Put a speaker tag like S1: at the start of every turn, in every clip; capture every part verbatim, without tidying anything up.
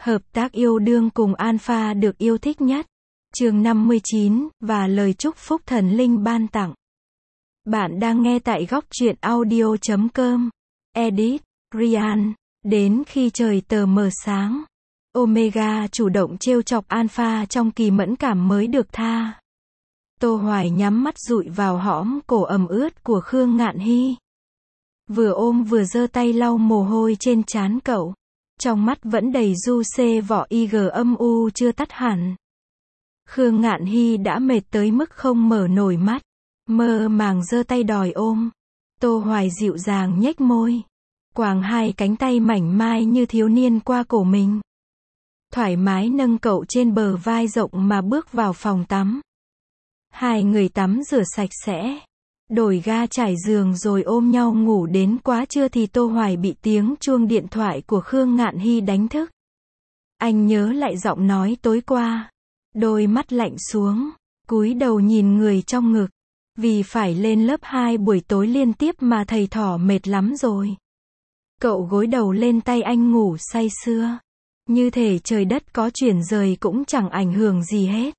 S1: Hợp tác yêu đương cùng Alpha được yêu thích nhất. Chương năm mươi chín, và lời chúc phúc thần linh ban tặng. Bạn đang nghe tại góc truyện audio chấm com. Edit, Ryan. Đến khi trời tờ mờ sáng, Omega chủ động trêu chọc Alpha trong kỳ mẫn cảm mới được tha. Tô Hoài nhắm mắt dụi vào hõm cổ ẩm ướt của Khương Ngạn Hy. Vừa ôm vừa giơ tay lau mồ hôi trên trán cậu. Trong mắt vẫn đầy du xê vỏ y gờ âm u chưa tắt hẳn. Khương Ngạn Hy đã mệt tới mức không mở nổi mắt. Mơ màng giơ tay đòi ôm. Tô Hoài dịu dàng nhếch môi. Quàng hai cánh tay mảnh mai như thiếu niên qua cổ mình. Thoải mái nâng cậu trên bờ vai rộng mà bước vào phòng tắm. Hai người tắm rửa sạch sẽ. Đổi ga trải giường rồi ôm nhau ngủ đến quá trưa thì Tô Hoài bị tiếng chuông điện thoại của Khương Ngạn Hy đánh thức. Anh nhớ lại giọng nói tối qua. Đôi mắt lạnh xuống, cúi đầu nhìn người trong ngực. Vì phải lên lớp hai buổi tối liên tiếp mà thầy thỏ mệt lắm rồi. Cậu gối đầu lên tay anh ngủ say sưa. Như thể trời đất có chuyển rời cũng chẳng ảnh hưởng gì hết.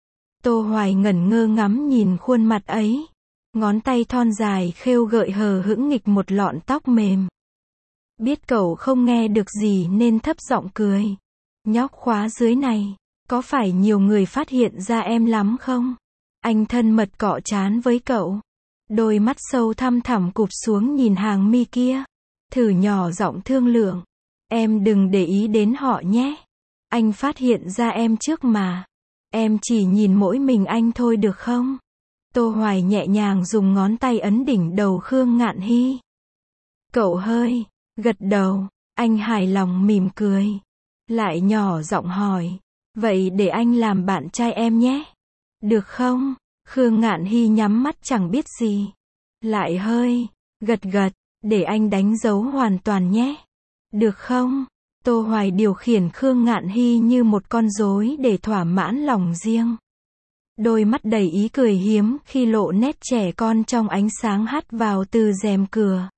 S1: Tô Hoài ngẩn ngơ ngắm nhìn khuôn mặt ấy. Ngón tay thon dài khêu gợi hờ hững nghịch một lọn tóc mềm. Biết cậu không nghe được gì nên thấp giọng cười. Nhóc khóa dưới này, có phải nhiều người phát hiện ra em lắm không? Anh thân mật cọ trán với cậu. Đôi mắt sâu thăm thẳm cụp xuống nhìn hàng mi kia. Thử nhỏ giọng thương lượng. Em đừng để ý đến họ nhé. Anh phát hiện ra em trước mà. Em chỉ nhìn mỗi mình anh thôi được không? Tô Hoài nhẹ nhàng dùng ngón tay ấn đỉnh đầu Khương Ngạn Hy. Cậu hơi gật đầu. Anh hài lòng mỉm cười. Lại nhỏ giọng hỏi. Vậy để anh làm bạn trai em nhé. Được không? Khương Ngạn Hy nhắm mắt chẳng biết gì. Lại hơi gật gật. Để anh đánh dấu hoàn toàn nhé. Được không? Tô Hoài điều khiển Khương Ngạn Hy như một con rối để thỏa mãn lòng riêng. Đôi mắt đầy ý cười hiếm khi lộ nét trẻ con trong ánh sáng hắt vào từ rèm cửa.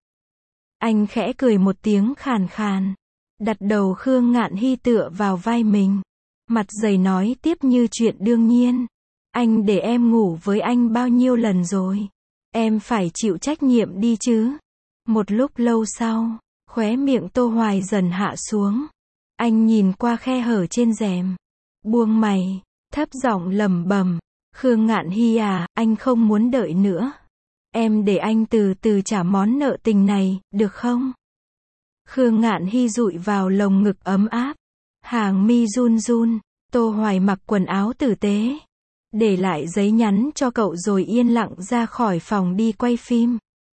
S1: Anh khẽ cười một tiếng khàn khàn. Đặt đầu Khương Ngạn Hy tựa vào vai mình. Mặt dày nói tiếp như chuyện đương nhiên. Anh để em ngủ với anh bao nhiêu lần rồi? Em phải chịu trách nhiệm đi chứ. Một lúc lâu sau, khóe miệng Tô Hoài dần hạ xuống. Anh nhìn qua khe hở trên rèm. Buông mày, thấp giọng lẩm bẩm. Khương Ngạn Hy à, anh không muốn đợi nữa. Em để anh từ từ trả món nợ tình này, được không? Khương Ngạn Hy dụi vào lồng ngực ấm áp. Hàng mi run run. Tô Hoài mặc quần áo tử tế. Để lại giấy nhắn cho cậu rồi yên lặng ra khỏi phòng đi quay phim.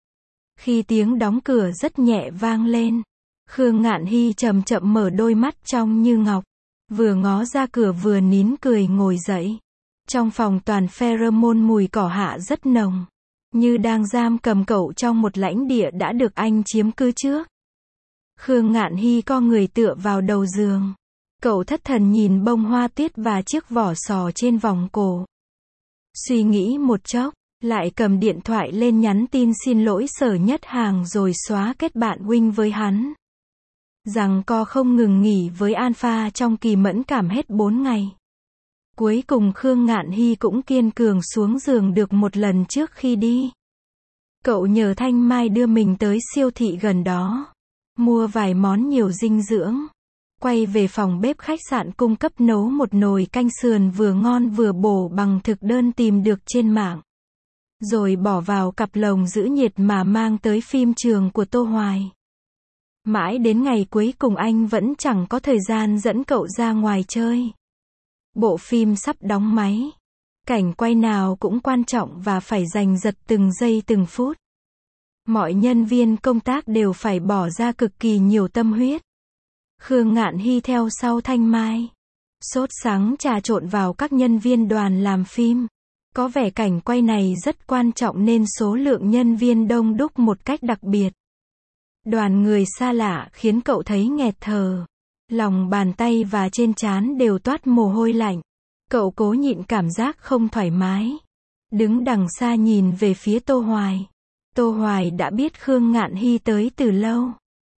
S1: Khi tiếng đóng cửa rất nhẹ vang lên, Khương Ngạn Hy chậm chậm mở đôi mắt trong như ngọc. Vừa ngó ra cửa vừa nín cười ngồi dậy. Trong phòng toàn pheromone mùi cỏ hạ rất nồng. Như đang giam cầm cậu trong một lãnh địa đã được anh chiếm cứ trước. Khương Ngạn Hy co người tựa vào đầu giường. Cậu thất thần nhìn bông hoa tuyết và chiếc vỏ sò trên vòng cổ. Suy nghĩ một chốc, lại cầm điện thoại lên nhắn tin xin lỗi Sở Nhất Hàng rồi xóa kết bạn huynh với hắn. Rằng co không ngừng nghỉ với Alpha trong kỳ mẫn cảm hết bốn ngày. Cuối cùng Khương Ngạn Hy cũng kiên cường xuống giường được một lần trước khi đi. Cậu nhờ Thanh Mai đưa mình tới siêu thị gần đó. Mua vài món nhiều dinh dưỡng. Quay về phòng bếp khách sạn cung cấp nấu một nồi canh sườn vừa ngon vừa bổ bằng thực đơn tìm được trên mạng. Rồi bỏ vào cặp lồng giữ nhiệt mà mang tới phim trường của Tô Hoài. Mãi đến ngày cuối cùng anh vẫn chẳng có thời gian dẫn cậu ra ngoài chơi. Bộ phim sắp đóng máy. Cảnh quay nào cũng quan trọng và phải giành giật từng giây từng phút. Mọi nhân viên công tác đều phải bỏ ra cực kỳ nhiều tâm huyết. Khương Ngạn Hy theo sau Thanh Mai. Sốt sắng trà trộn vào các nhân viên đoàn làm phim. Có vẻ cảnh quay này rất quan trọng nên số lượng nhân viên đông đúc một cách đặc biệt. Đoàn người xa lạ khiến cậu thấy nghẹt thở. Lòng bàn tay và trên trán đều toát mồ hôi lạnh. Cậu cố nhịn cảm giác không thoải mái. Đứng đằng xa nhìn về phía Tô Hoài. Tô Hoài đã biết Khương Ngạn Hy tới từ lâu.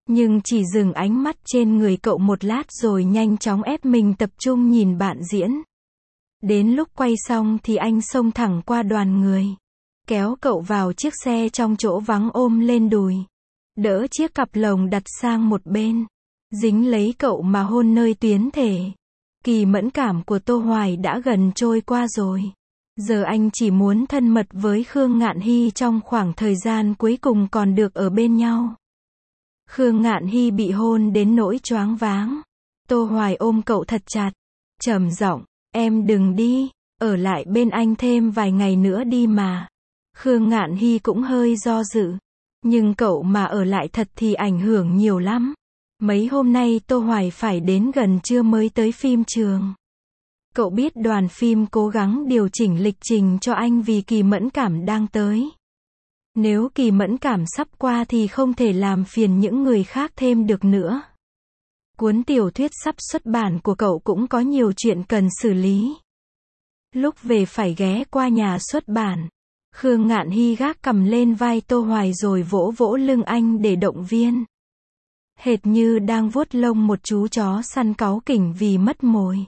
S1: Nhưng chỉ dừng ánh mắt trên người cậu một lát rồi nhanh chóng ép mình tập trung nhìn bạn diễn. Đến lúc quay xong thì anh xông thẳng qua đoàn người, kéo cậu vào chiếc xe trong chỗ vắng ôm lên đùi, đỡ chiếc cặp lồng đặt sang một bên, dính lấy cậu mà hôn nơi tuyến thể. Kỳ mẫn cảm của Tô Hoài đã gần trôi qua rồi. Giờ anh chỉ muốn thân mật với Khương Ngạn Hy trong khoảng thời gian cuối cùng còn được ở bên nhau. Khương Ngạn Hy bị hôn đến nỗi choáng váng. Tô Hoài ôm cậu thật chặt, trầm giọng, em đừng đi, ở lại bên anh thêm vài ngày nữa đi mà. Khương Ngạn Hy cũng hơi do dự. Nhưng cậu mà ở lại thật thì ảnh hưởng nhiều lắm. Mấy hôm nay Tô Hoài phải đến gần trưa mới tới phim trường. Cậu biết đoàn phim cố gắng điều chỉnh lịch trình cho anh vì kỳ mẫn cảm đang tới. Nếu kỳ mẫn cảm sắp qua thì không thể làm phiền những người khác thêm được nữa. Cuốn tiểu thuyết sắp xuất bản của cậu cũng có nhiều chuyện cần xử lý. Lúc về phải ghé qua nhà xuất bản. Khương Ngạn Hy gác cầm lên vai Tô Hoài rồi vỗ vỗ lưng anh để động viên. Hệt như đang vuốt lông một chú chó săn cáu kỉnh vì mất mồi.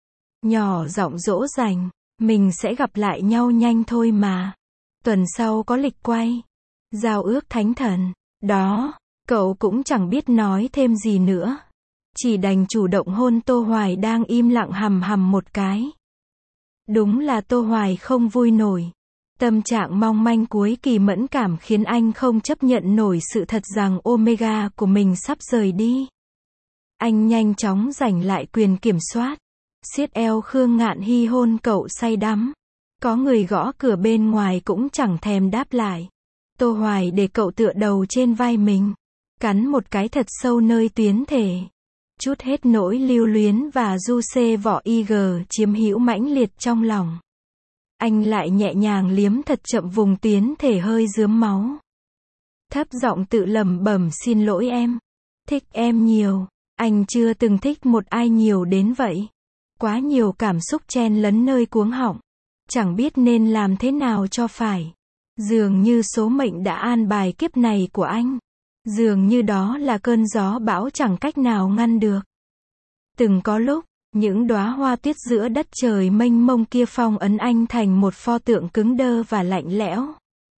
S1: Nhỏ giọng dỗ dành, mình sẽ gặp lại nhau nhanh thôi mà. Tuần sau có lịch quay. Giao ước thánh thần. Đó, cậu cũng chẳng biết nói thêm gì nữa. Chỉ đành chủ động hôn Tô Hoài đang im lặng hằm hằm một cái. Đúng là Tô Hoài không vui nổi. Tâm trạng mong manh cuối kỳ mẫn cảm khiến anh không chấp nhận nổi sự thật rằng Omega của mình sắp rời đi. Anh nhanh chóng giành lại quyền kiểm soát. Siết eo Khương Ngạn Hy hôn cậu say đắm. Có người gõ cửa bên ngoài cũng chẳng thèm đáp lại. Tô Hoài để cậu tựa đầu trên vai mình. Cắn một cái thật sâu nơi tuyến thể. Chút hết nỗi lưu luyến và du xê vỏ i giê chiếm hữu mãnh liệt trong lòng. Anh lại nhẹ nhàng liếm thật chậm vùng tuyến thể hơi rướm máu. Thấp giọng tự lẩm bẩm xin lỗi em. Thích em nhiều. Anh chưa từng thích một ai nhiều đến vậy. Quá nhiều cảm xúc chen lấn nơi cuống họng. Chẳng biết nên làm thế nào cho phải. Dường như số mệnh đã an bài kiếp này của anh. Dường như đó là cơn gió bão chẳng cách nào ngăn được. Từng có lúc, những đóa hoa tuyết giữa đất trời mênh mông kia phong ấn anh thành một pho tượng cứng đơ và lạnh lẽo.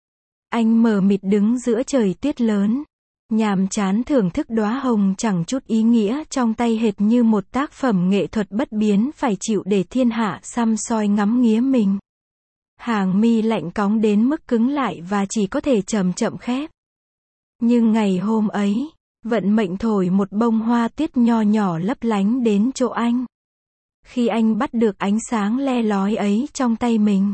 S1: Anh mờ mịt đứng giữa trời tuyết lớn, nhàm chán thưởng thức đóa hồng chẳng chút ý nghĩa trong tay hệt như một tác phẩm nghệ thuật bất biến phải chịu để thiên hạ săm soi ngắm nghía mình. Hàng mi lạnh cóng đến mức cứng lại và chỉ có thể chậm chậm khép. Nhưng ngày hôm ấy, vận mệnh thổi một bông hoa tuyết nho nhỏ lấp lánh đến chỗ anh. Khi anh bắt được ánh sáng le lói ấy trong tay mình,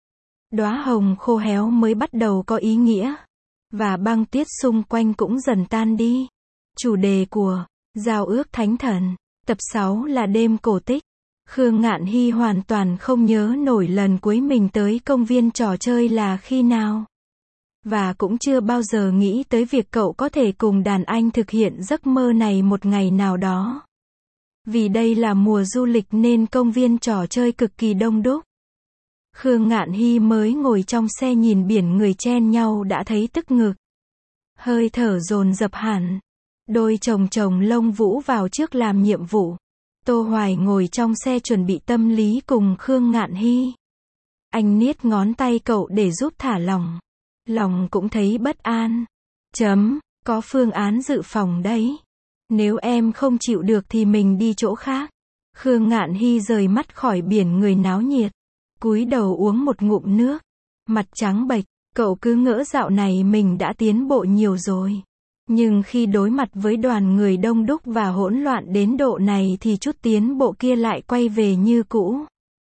S1: đóa hồng khô héo mới bắt đầu có ý nghĩa. Và băng tuyết xung quanh cũng dần tan đi. Chủ đề của Giao ước thánh thần, tập sáu là đêm cổ tích. Khương Ngạn Hy hoàn toàn không nhớ nổi lần cuối mình tới công viên trò chơi là khi nào. Và cũng chưa bao giờ nghĩ tới việc cậu có thể cùng đàn anh thực hiện giấc mơ này một ngày nào đó. Vì đây là mùa du lịch nên công viên trò chơi cực kỳ đông đúc. Khương Ngạn Hy mới ngồi trong xe nhìn biển người chen nhau đã thấy tức ngực. Hơi thở dồn dập hẳn. Đôi chồng chồng lông vũ vào trước làm nhiệm vụ. Tô Hoài ngồi trong xe chuẩn bị tâm lý cùng Khương Ngạn Hy. Anh niết ngón tay cậu để giúp thả lỏng. Lòng cũng thấy bất an. Chấm, có phương án dự phòng đấy. Nếu em không chịu được thì mình đi chỗ khác. Khương Ngạn Hy rời mắt khỏi biển người náo nhiệt. Cúi đầu uống một ngụm nước. Mặt trắng bệch, cậu cứ ngỡ dạo này mình đã tiến bộ nhiều rồi. Nhưng khi đối mặt với đoàn người đông đúc và hỗn loạn đến độ này thì chút tiến bộ kia lại quay về như cũ.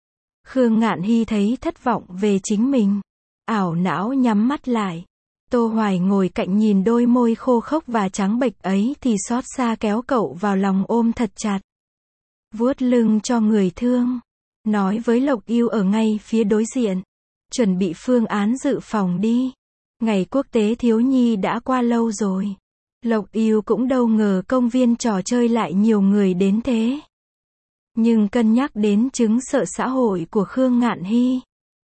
S1: Khương Ngạn Hy thấy thất vọng về chính mình. Ảo não nhắm mắt lại. Tô Hoài ngồi cạnh nhìn đôi môi khô khốc và trắng bệch ấy thì xót xa kéo cậu vào lòng ôm thật chặt. Vuốt lưng cho người thương. Nói với Lộc Yêu ở ngay phía đối diện. Chuẩn bị phương án dự phòng đi. Ngày quốc tế thiếu nhi đã qua lâu rồi. Lộc Yêu cũng đâu ngờ công viên trò chơi lại nhiều người đến thế. Nhưng cân nhắc đến chứng sợ xã hội của Khương Ngạn Hy,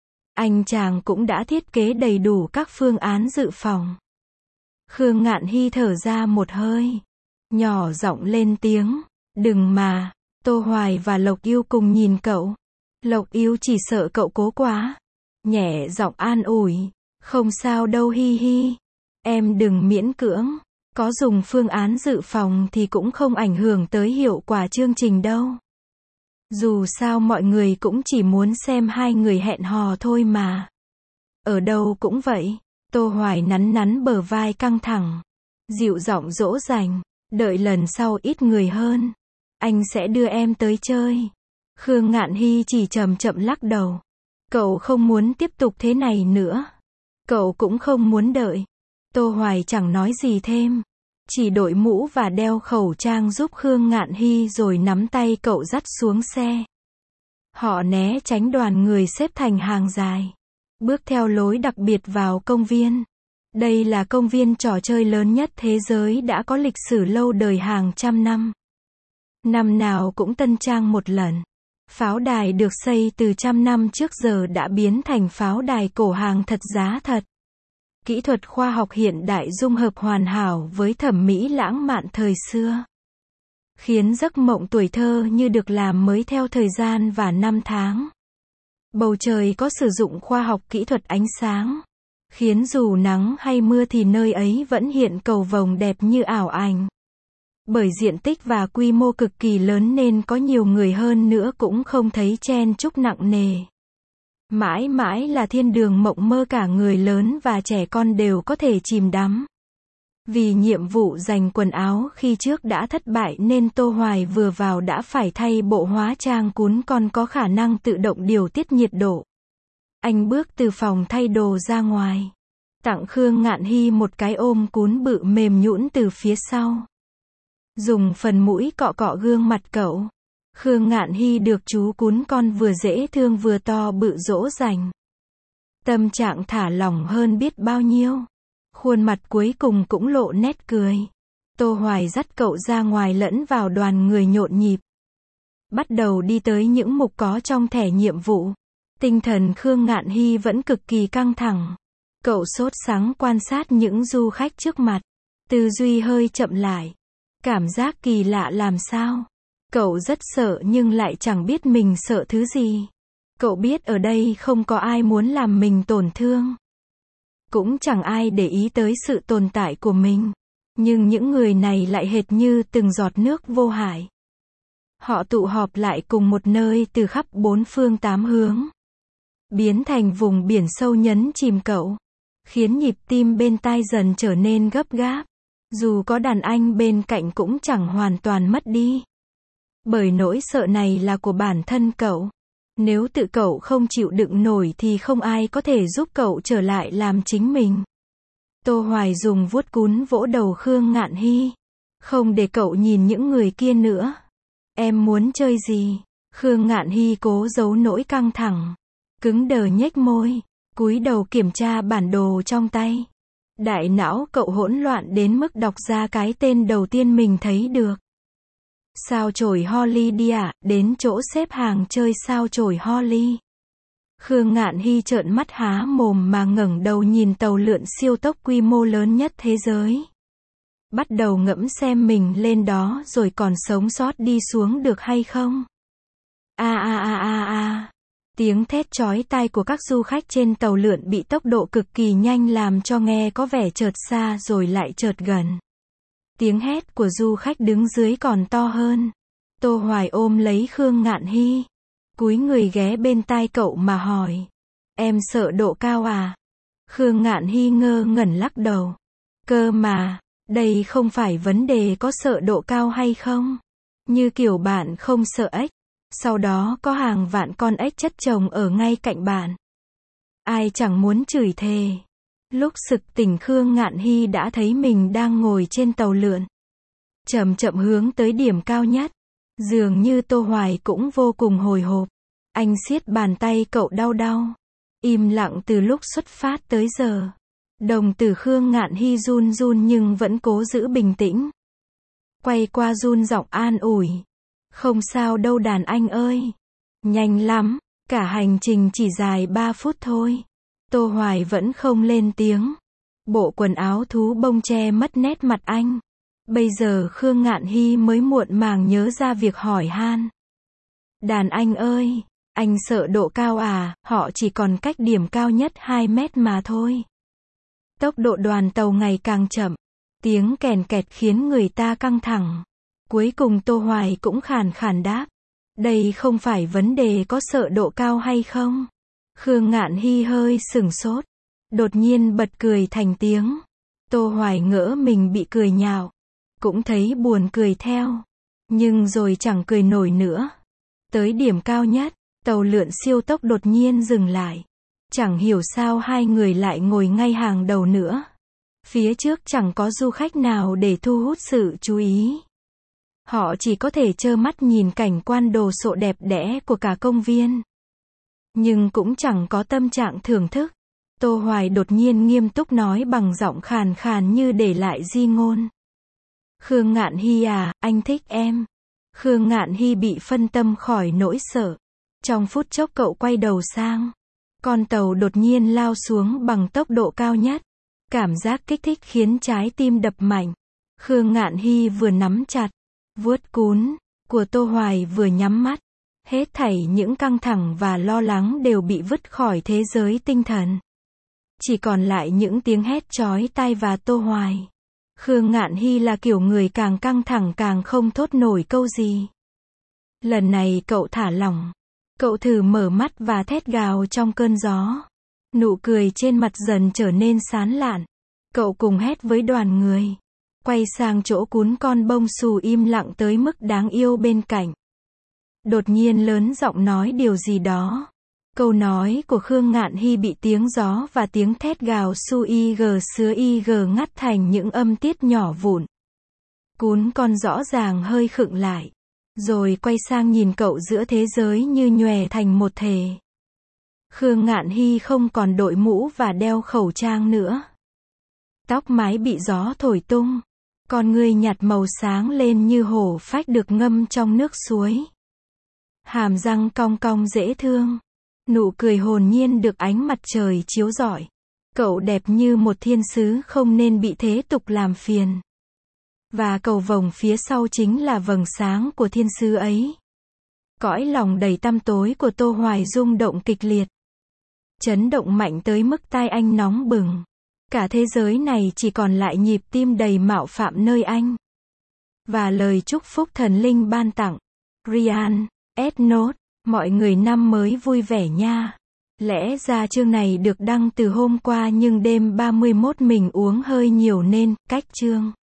S1: anh chàng cũng đã thiết kế đầy đủ các phương án dự phòng. Khương Ngạn Hy thở ra một hơi. nhỏ giọng lên tiếng, đừng mà. Tô Hoài và Lộc Yêu cùng nhìn cậu. Lộc Yêu chỉ sợ cậu cố quá. Nhẹ giọng an ủi, không sao đâu hi hi. Em đừng miễn cưỡng. Có dùng phương án dự phòng thì cũng không ảnh hưởng tới hiệu quả chương trình đâu. Dù sao mọi người cũng chỉ muốn xem hai người hẹn hò thôi mà. Ở đâu cũng vậy. Tô Hoài nắn nắn bờ vai căng thẳng. Dịu giọng dỗ dành, đợi lần sau ít người hơn. Anh sẽ đưa em tới chơi. Khương Ngạn Hy chỉ chậm chậm lắc đầu. Cậu không muốn tiếp tục thế này nữa. Cậu cũng không muốn đợi. Tô Hoài chẳng nói gì thêm. Chỉ đội mũ và đeo khẩu trang giúp Khương Ngạn Hy rồi nắm tay cậu dắt xuống xe. Họ né tránh đoàn người xếp thành hàng dài. Bước theo lối đặc biệt vào công viên. Đây là công viên trò chơi lớn nhất thế giới đã có lịch sử lâu đời hàng trăm năm. Năm nào cũng tân trang một lần. Pháo đài được xây từ trăm năm trước giờ đã biến thành pháo đài cổ hàng thật giá thật. Kỹ thuật khoa học hiện đại dung hợp hoàn hảo với thẩm mỹ lãng mạn thời xưa. Khiến giấc mộng tuổi thơ như được làm mới theo thời gian và năm tháng. Bầu trời có sử dụng khoa học kỹ thuật ánh sáng. Khiến dù nắng hay mưa thì nơi ấy vẫn hiện cầu vồng đẹp như ảo ảnh. Bởi diện tích và quy mô cực kỳ lớn nên có nhiều người hơn nữa cũng không thấy chen chúc nặng nề. Mãi mãi là thiên đường mộng mơ cả người lớn và trẻ con đều có thể chìm đắm. Vì nhiệm vụ giành quần áo khi trước đã thất bại nên Tô Hoài vừa vào đã phải thay bộ hóa trang cún con có khả năng tự động điều tiết nhiệt độ. Anh bước từ phòng thay đồ ra ngoài. Tặng Khương Ngạn Hy một cái ôm cún bự mềm nhũn từ phía sau. Dùng phần mũi cọ cọ gương mặt cậu. Khương Ngạn Hy được chú cún con vừa dễ thương vừa to bự dỗ dành. Tâm trạng thả lỏng hơn biết bao nhiêu. Khuôn mặt cuối cùng cũng lộ nét cười. Tô Hoài dắt cậu ra ngoài lẫn vào đoàn người nhộn nhịp. Bắt đầu đi tới những mục có trong thẻ nhiệm vụ. Tinh thần Khương Ngạn Hy vẫn cực kỳ căng thẳng. Cậu sốt sắng quan sát những du khách trước mặt. Tư duy hơi chậm lại. Cảm giác kỳ lạ làm sao? Cậu rất sợ nhưng lại chẳng biết mình sợ thứ gì. Cậu biết ở đây không có ai muốn làm mình tổn thương. Cũng chẳng ai để ý tới sự tồn tại của mình. Nhưng những người này lại hệt như từng giọt nước vô hại. Họ tụ họp lại cùng một nơi từ khắp bốn phương tám hướng. Biến thành vùng biển sâu nhấn chìm cậu. Khiến nhịp tim bên tai dần trở nên gấp gáp. Dù có đàn anh bên cạnh cũng chẳng hoàn toàn mất đi. Bởi nỗi sợ này là của bản thân cậu. Nếu tự cậu không chịu đựng nổi thì không ai có thể giúp cậu trở lại làm chính mình. Tô Hoài dùng vuốt cún vỗ đầu Khương Ngạn Hy. Không để cậu nhìn những người kia nữa. Em muốn chơi gì? Khương Ngạn Hy cố giấu nỗi căng thẳng. Cứng đờ nhếch môi. Cúi đầu kiểm tra bản đồ trong tay. Đại não cậu hỗn loạn đến mức đọc ra cái tên đầu tiên mình thấy được. Sao chổi Holly đi ạ, à? Đến chỗ xếp hàng chơi sao chổi Holly. Khương Ngạn Hy trợn mắt há mồm mà ngẩng đầu nhìn tàu lượn siêu tốc quy mô lớn nhất thế giới. Bắt đầu ngẫm xem mình lên đó rồi còn sống sót đi xuống được hay không. A a a a a. Tiếng thét chói tai của các du khách trên tàu lượn bị tốc độ cực kỳ nhanh làm cho nghe có vẻ chợt xa rồi lại chợt gần. Tiếng hét của du khách đứng dưới còn to hơn. Tô Hoài ôm lấy Khương Ngạn Hy. Cúi người ghé bên tai cậu mà hỏi. Em sợ độ cao à? Khương Ngạn Hy ngơ ngẩn lắc đầu. Cơ mà, đây không phải vấn đề có sợ độ cao hay không. Như kiểu bạn không sợ ếch. Sau đó có hàng vạn con ếch chất chồng ở ngay cạnh bạn. Ai chẳng muốn chửi thề. Lúc sực tỉnh Khương Ngạn Hy đã thấy mình đang ngồi trên tàu lượn. Chậm chậm hướng tới điểm cao nhất. Dường như Tô Hoài cũng vô cùng hồi hộp. Anh siết bàn tay cậu đau đau. Im lặng từ lúc xuất phát tới giờ. Đồng tử Khương Ngạn Hy run run nhưng vẫn cố giữ bình tĩnh. Quay qua run giọng an ủi. Không sao đâu đàn anh ơi. Nhanh lắm, cả hành trình chỉ dài ba phút thôi. Tô Hoài vẫn không lên tiếng. Bộ quần áo thú bông che mất nét mặt anh. Bây giờ Khương Ngạn Hy mới muộn màng nhớ ra việc hỏi han. Đàn anh ơi, anh sợ độ cao à, họ chỉ còn cách điểm cao nhất hai mét mà thôi. Tốc độ đoàn tàu ngày càng chậm. Tiếng kèn kẹt khiến người ta căng thẳng. Cuối cùng Tô Hoài cũng khàn khàn đáp. Đây không phải vấn đề có sợ độ cao hay không. Khương Ngạn Hy hơi sửng sốt. Đột nhiên bật cười thành tiếng. Tô Hoài ngỡ mình bị cười nhạo. Cũng thấy buồn cười theo. Nhưng rồi chẳng cười nổi nữa. Tới điểm cao nhất, tàu lượn siêu tốc đột nhiên dừng lại. Chẳng hiểu sao hai người lại ngồi ngay hàng đầu nữa. Phía trước chẳng có du khách nào để thu hút sự chú ý. Họ chỉ có thể trơ mắt nhìn cảnh quan đồ sộ đẹp đẽ của cả công viên. Nhưng cũng chẳng có tâm trạng thưởng thức. Tô Hoài đột nhiên nghiêm túc nói bằng giọng khàn khàn như để lại di ngôn. Khương Ngạn Hy à, anh thích em. Khương Ngạn Hy bị phân tâm khỏi nỗi sợ. Trong phút chốc cậu quay đầu sang. Con tàu đột nhiên lao xuống bằng tốc độ cao nhất. Cảm giác kích thích khiến trái tim đập mạnh. Khương Ngạn Hy vừa nắm chặt, vuốt cún của Tô Hoài vừa nhắm mắt. Hết thảy những căng thẳng và lo lắng đều bị vứt khỏi thế giới tinh thần. Chỉ còn lại những tiếng hét chói tai và Tô Hoài. Khương Ngạn Hy là kiểu người càng căng thẳng càng không thốt nổi câu gì. Lần này cậu thả lỏng. Cậu thử mở mắt và thét gào trong cơn gió. Nụ cười trên mặt dần trở nên sán lạn. Cậu cùng hét với đoàn người. Quay sang chỗ cún con bông xù im lặng tới mức đáng yêu bên cạnh. Đột nhiên lớn giọng nói điều gì đó. Câu nói của Khương Ngạn Hy bị tiếng gió và tiếng thét gào su y g sứa y g ngắt thành những âm tiết nhỏ vụn. Cún con rõ ràng hơi khựng lại. Rồi quay sang nhìn cậu giữa thế giới như nhòe thành một thể. Khương Ngạn Hy không còn đội mũ và đeo khẩu trang nữa. Tóc mái bị gió thổi tung. Con ngươi nhạt màu sáng lên như hổ phách được ngâm trong nước suối. Hàm răng cong cong dễ thương. Nụ cười hồn nhiên được ánh mặt trời chiếu rọi. Cậu đẹp như một thiên sứ không nên bị thế tục làm phiền. Và cầu vồng phía sau chính là vầng sáng của thiên sứ ấy. Cõi lòng đầy tăm tối của Tô Hoài rung động kịch liệt. Chấn động mạnh tới mức tai anh nóng bừng. Cả thế giới này chỉ còn lại nhịp tim đầy mạo phạm nơi anh. Và lời chúc phúc thần linh ban tặng. Ryan, S Note, mọi người năm mới vui vẻ nha. Lẽ ra chương này được đăng từ hôm qua nhưng đêm ba mươi mốt mình uống hơi nhiều nên, cách chương.